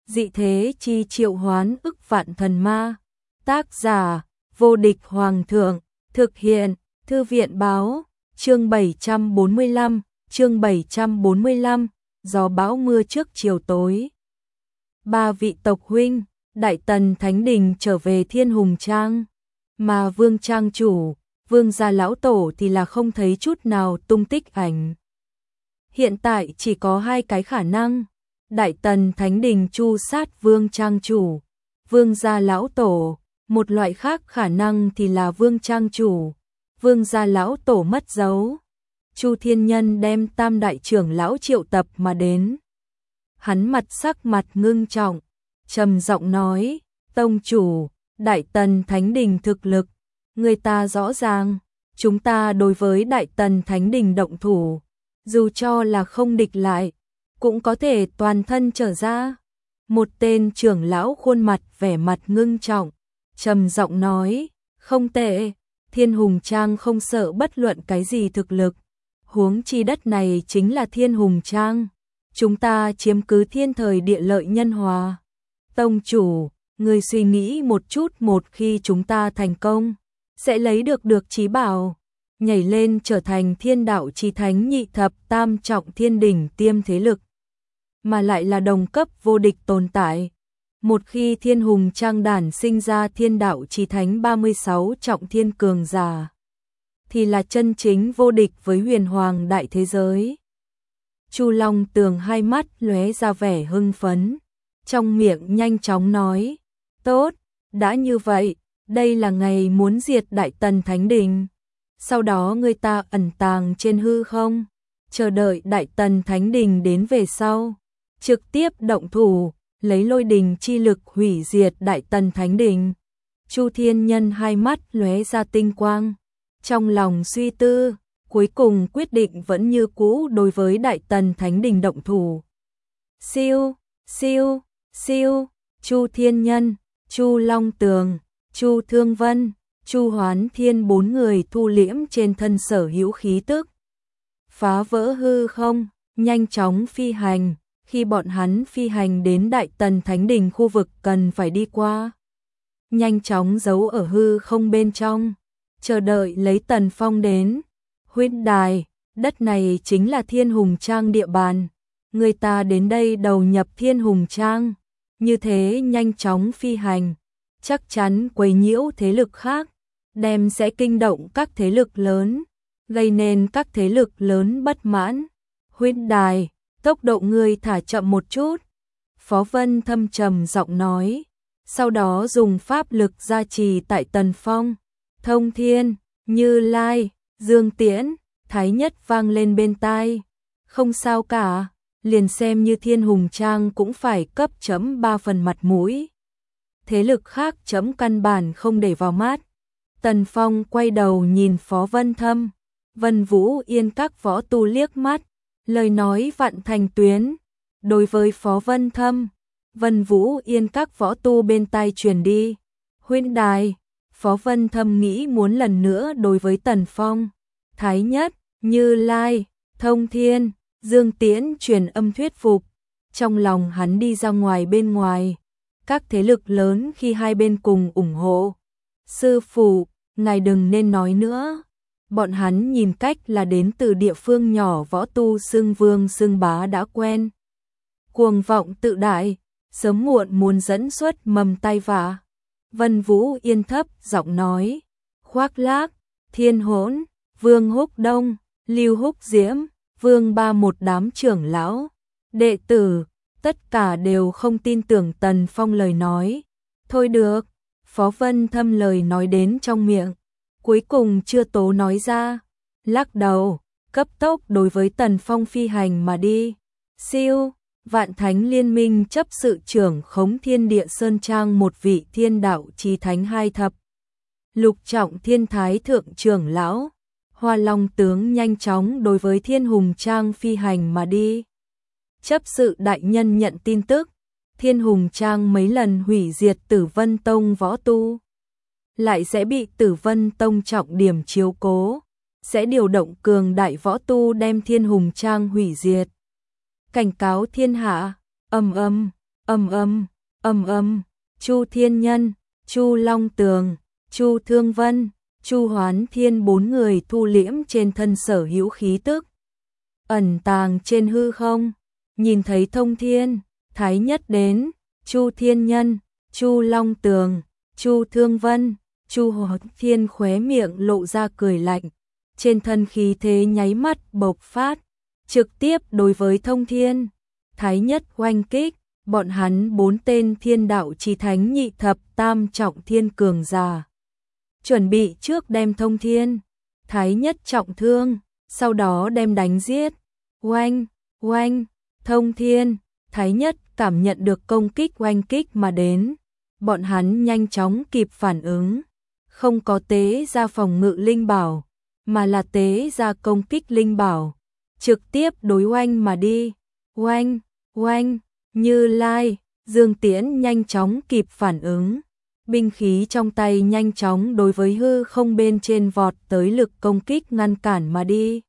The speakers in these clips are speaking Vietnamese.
dị thế chi triệu hoán ức vạn thần ma. Tác giả, vô địch hoàng thượng, thực hiện, thư viện báo, chương 745, gió bão mưa trước chiều tối. Ba vị tộc huynh, Đại Tần Thánh Đình trở về Thiên Hùng Trang, mà Vương Trang chủ, Vương gia lão tổ thì là không thấy chút nào tung tích ảnh. Hiện tại chỉ có hai cái khả năng, Đại Tần Thánh Đình tru sát Vương Trang chủ, Vương gia lão tổ, một loại khác khả năng thì là Vương Trang chủ, Vương gia lão tổ mất dấu. Chu Thiên Nhân đem tam đại trưởng lão triệu tập mà đến. Hắn sắc mặt ngưng trọng, trầm giọng nói, tông chủ, Đại Tần Thánh Đình thực lực, người ta rõ ràng, chúng ta đối với Đại Tần Thánh Đình động thủ, dù cho là không địch lại, cũng có thể toàn thân trở ra. Một tên trưởng lão khuôn mặt vẻ mặt ngưng trọng, trầm giọng nói, không tệ, Thiên Hùng Trang không sợ bất luận cái gì thực lực, huống chi đất này chính là Thiên Hùng Trang, chúng ta chiếm cứ thiên thời địa lợi nhân hòa. Tông chủ, người suy nghĩ một chút, một khi chúng ta thành công, sẽ lấy được chí bảo, nhảy lên trở thành thiên đạo chí thánh nhị thập tam trọng thiên đỉnh tiêm thế lực, mà lại là đồng cấp vô địch tồn tại. Một khi Thiên Hùng Trang đản sinh ra thiên đạo chí thánh 36 trọng thiên cường giả, thì là chân chính vô địch với huyền hoàng đại thế giới. Chu Long Tường hai mắt lóe ra vẻ hưng phấn, trong miệng nhanh chóng nói, tốt, đã như vậy, đây là ngày muốn diệt Đại Tần Thánh Đình. Sau đó người ta ẩn tàng trên hư không, chờ đợi Đại Tần Thánh Đình đến về sau, trực tiếp động thủ, lấy lôi đình chi lực hủy diệt Đại Tần Thánh Đình. Chu Thiên Nhân hai mắt lóe ra tinh quang, trong lòng suy tư, cuối cùng quyết định vẫn như cũ đối với Đại Tần Thánh Đình động thủ. Siêu, siêu, siêu, Chu Thiên Nhân, Chu Long Tường, Chu Thương Vân, Chu Hoán Thiên bốn người thu liễm trên thân sở hữu khí tức, phá vỡ hư không, nhanh chóng phi hành. Khi bọn hắn phi hành đến Đại Tần Thánh Đình khu vực cần phải đi qua, nhanh chóng giấu ở hư không bên trong, chờ đợi lấy Tần Phong đến. Huyết đài, đất này chính là Thiên Hùng Trang địa bàn, người ta đến đây đầu nhập Thiên Hùng Trang, như thế nhanh chóng phi hành, chắc chắn quấy nhiễu thế lực khác, đem sẽ kinh động các thế lực lớn, gây nên các thế lực lớn bất mãn. Huyết đài, tốc độ ngươi thả chậm một chút, Phó Vân thâm trầm giọng nói, sau đó dùng pháp lực gia trì tại Tần Phong, Thông Thiên, Như Lai, Dương Tiễn, Thái Nhất vang lên bên tai. Không sao cả, liền xem như Thiên Hùng Trang cũng phải cấp chấm 3 phần mặt mũi. Thế lực khác chấm căn bản không để vào mắt. Tần Phong quay đầu nhìn Phó Vân Thâm, Vân Vũ Yên các võ tu liếc mắt, lời nói vạn thành tuyến. Đối với Phó Vân Thâm, Vân Vũ Yên các võ tu bên tai truyền đi. Huyễn đài, Phó Vân Thâm nghĩ muốn lần nữa đối với Tần Phong, Thái Nhất, Như Lai, Thông Thiên, Dương Tiễn truyền âm thuyết phục. Trong lòng hắn đi ra ngoài bên ngoài, các thế lực lớn khi hai bên cùng ủng hộ. Sư phụ, ngài đừng nên nói nữa. Bọn hắn nhìn cách là đến từ địa phương nhỏ võ tu xưng vương xưng bá đã quen. Cuồng vọng tự đại, sớm muộn muốn dẫn xuất mầm tai vạ. Vân Vũ Yên thấp giọng nói, Khoác Lác, Thiên Hỗn, Vương Húc Đông, Lưu Húc Diễm, Vương Ba một đám trưởng lão, đệ tử, tất cả đều không tin tưởng Tần Phong lời nói. Thôi được, Phó Vân Thâm lời nói đến trong miệng, cuối cùng chưa tố nói ra, lắc đầu, cấp tốc đối với Tần Phong phi hành mà đi. Siêu, Vạn Thánh Liên Minh chấp sự trưởng khống Thiên Địa Sơn Trang một vị thiên đạo chí thánh hai thập lục trọng thiên thái thượng trưởng lão, Hoa Long tướng nhanh chóng đối với Thiên Hùng Trang phi hành mà đi. Chấp sự đại nhân nhận tin tức, Thiên Hùng Trang mấy lần hủy diệt Tử Vân Tông võ tu, lại sẽ bị Tử Vân Tông trọng điểm chiếu cố, sẽ điều động cường đại võ tu đem Thiên Hùng Trang hủy diệt. Cảnh cáo thiên hạ, ầm ầm, ầm ầm, Chu Thiên Nhân, Chu Long Tường, Chu Thương Vân, Chu Hoán Thiên bốn người thu liễm trên thân sở hữu khí tức, ẩn tàng trên hư không, nhìn thấy Thông Thiên, Thái Nhất đến, Chu Thiên Nhân, Chu Long Tường, Chu Thương Vân, Chu Hoán Thiên khóe miệng lộ ra cười lạnh, trên thân khí thế nháy mắt bộc phát, trực tiếp đối với Thông Thiên, Thái Nhất oanh kích, bọn hắn 4 tên thiên đạo chí thánh nhị thập tam trọng thiên cường giả. Chuẩn bị trước đem Thông Thiên, Thái Nhất trọng thương, sau đó đem đánh giết. Oanh, oanh, Thông Thiên, Thái Nhất cảm nhận được công kích oanh kích mà đến. Bọn hắn nhanh chóng kịp phản ứng. Không có tế ra phòng ngự linh bảo, mà là tế ra công kích linh bảo. Trực tiếp đối oanh mà đi. Oanh, oanh, Như Lai, Dương Tiễn nhanh chóng kịp phản ứng. Binh khí trong tay nhanh chóng đối với hư không bên trên vọt tới lực công kích ngăn cản mà đi.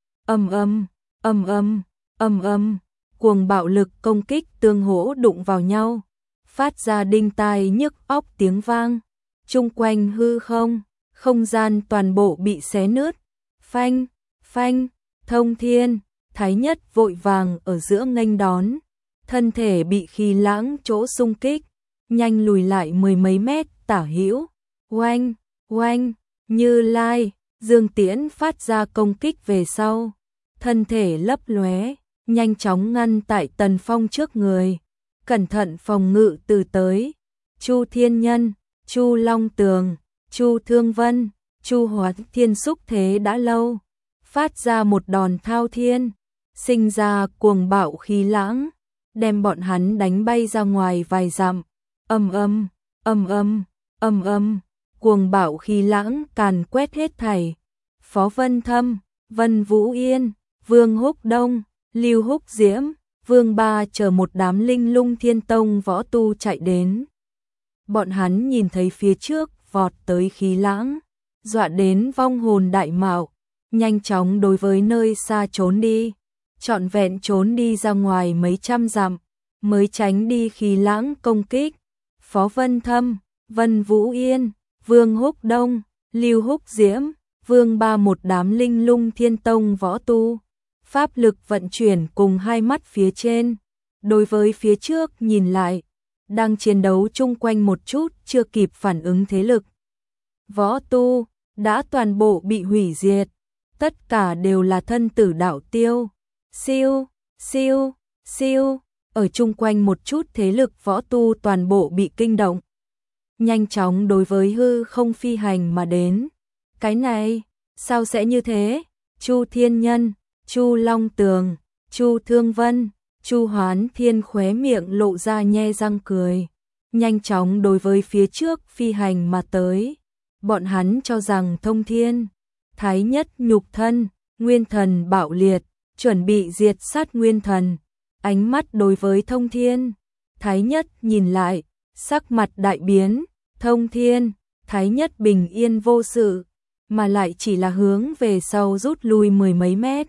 Ầm ầm, ầm ầm, ầm ầm, cuồng bạo lực công kích tương hỗ đụng vào nhau, phát ra đinh tai nhức óc tiếng vang. Chung quanh hư không, không gian toàn bộ bị xé nứt. Phanh, phanh, Thông Thiên, Thái Nhất vội vàng ở giữa nghênh đón, thân thể bị khí lãng chỗ xung kích, nhanh lùi lại 10 mấy mét tả hữu. Oanh, oanh, Như Lai, Dương Tiễn phát ra công kích về sau, thân thể lấp lóe, nhanh chóng ngăn tại Tần Phong trước người, cẩn thận phòng ngự từ tới. Chu Thiên Nhân, Chu Long Tường, Chu Thương Vân, Chu Hoán Thiên xúc thế đã lâu, phát ra một đòn thao thiên, sinh ra cuồng bạo khí lãng, đem bọn hắn đánh bay ra ngoài vài dặm. Ầm ầm, ầm ầm, ầm ầm, cuồng bạo khí lãng càn quét hết thảy. Phó Vân Thâm, Vân Vũ Yên, Vương Húc Đông, Lưu Húc Diễm, Vương Ba chờ một đám linh lung thiên tông võ tu chạy đến. Bọn hắn nhìn thấy phía trước vọt tới khí lãng, dọa đến vong hồn đại mạo, nhanh chóng đối với nơi xa trốn đi, trọn vẹn trốn đi ra ngoài mấy trăm dặm, mới tránh đi khí lãng công kích. Phó Vân Thâm, Vân Vũ Yên, Vương Húc Đông, Lưu Húc Diễm, Vương Ba một đám linh lung thiên tông võ tu, pháp lực vận chuyển cùng hai mắt phía trên, đối với phía trước nhìn lại, đang chiến đấu chung quanh một chút chưa kịp phản ứng thế lực. Võ tu, đã toàn bộ bị hủy diệt, tất cả đều là thân tử đạo tiêu. Siêu, siêu, siêu, ở chung quanh một chút thế lực võ tu toàn bộ bị kinh động. Nhanh chóng đối với hư không phi hành mà đến. Cái này, sao sẽ như thế? Chu Thiên Nhân, Chu Long Tường, Chu Thương Vân, Chu Hoán Thiên khóe miệng lộ ra nhe răng cười, nhanh chóng đối với phía trước phi hành mà tới. Bọn hắn cho rằng Thông Thiên, Thái Nhất nhục thân, nguyên thần bạo liệt, chuẩn bị diệt sát nguyên thần. Ánh mắt đối với Thông Thiên, Thái Nhất nhìn lại, sắc mặt đại biến. Thông Thiên, Thái Nhất bình yên vô sự, mà lại chỉ là hướng về sau rút lui 10 mấy mét.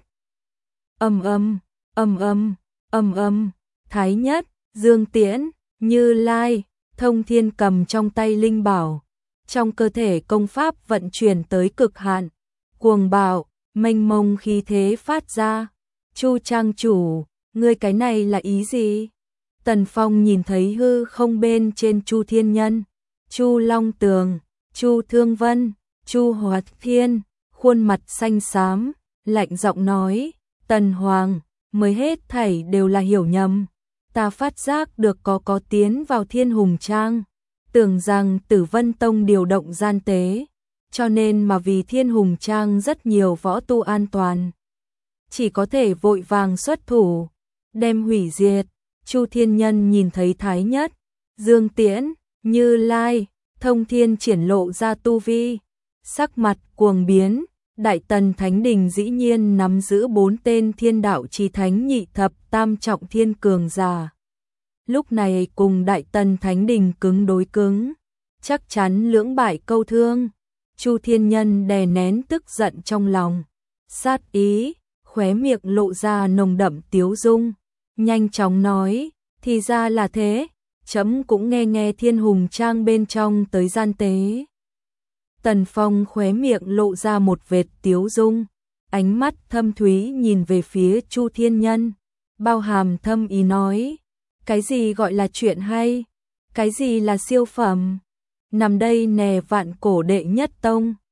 Ầm ầm, ầm ầm, ầm ầm, Thái Nhất, Dương Tiễn, Như Lai, Thông Thiên cầm trong tay linh bảo, trong cơ thể công pháp vận chuyển tới cực hạn, cuồng bạo, mênh mông khí thế phát ra. Chu trang chủ, ngươi cái này là ý gì? Tần Phong nhìn thấy hư không bên trên Chu Thiên Nhân, Chu Long Tường, Chu Thương Vân, Chu Hoán Thiên, khuôn mặt xanh xám, lạnh giọng nói, Tần Hoàng, mới hết thảy đều là hiểu nhầm. Ta phát giác được có tiến vào Thiên Hùng Trang, tưởng rằng Tử Vân Tông điều động gian tế, cho nên mà vì Thiên Hùng Trang rất nhiều võ tu an toàn, chỉ có thể vội vàng xuất thủ, đem hủy diệt. Chu Thiên Nhân nhìn thấy Thái Nhất, Dương Tiễn, Như Lai, Thông Thiên triển lộ ra tu vi, sắc mặt cuồng biến. Đại Tần Thánh Đình dĩ nhiên nắm giữ 4 tên thiên đạo chí thánh nhị thập tam trọng thiên cường giả. Lúc này cùng Đại Tần Thánh Đình cứng đối cứng, chắc chắn lưỡng bại câu thương. Chu Thiên Nhân đè nén tức giận trong lòng, sát ý, khóe miệng lộ ra nồng đậm tiếu dung, nhanh chóng nói, Thì ra là thế, chấm cũng nghe nghe Thiên Hùng Trang bên trong tới gian tế. Tần Phong khóe miệng lộ ra một vệt tiếu dung, ánh mắt thâm thúy nhìn về phía Chu Thiên Nhân, bao hàm thâm ý nói, cái gì gọi là chuyện hay, cái gì là siêu phẩm, nằm đây nè Vạn Cổ đệ nhất tông.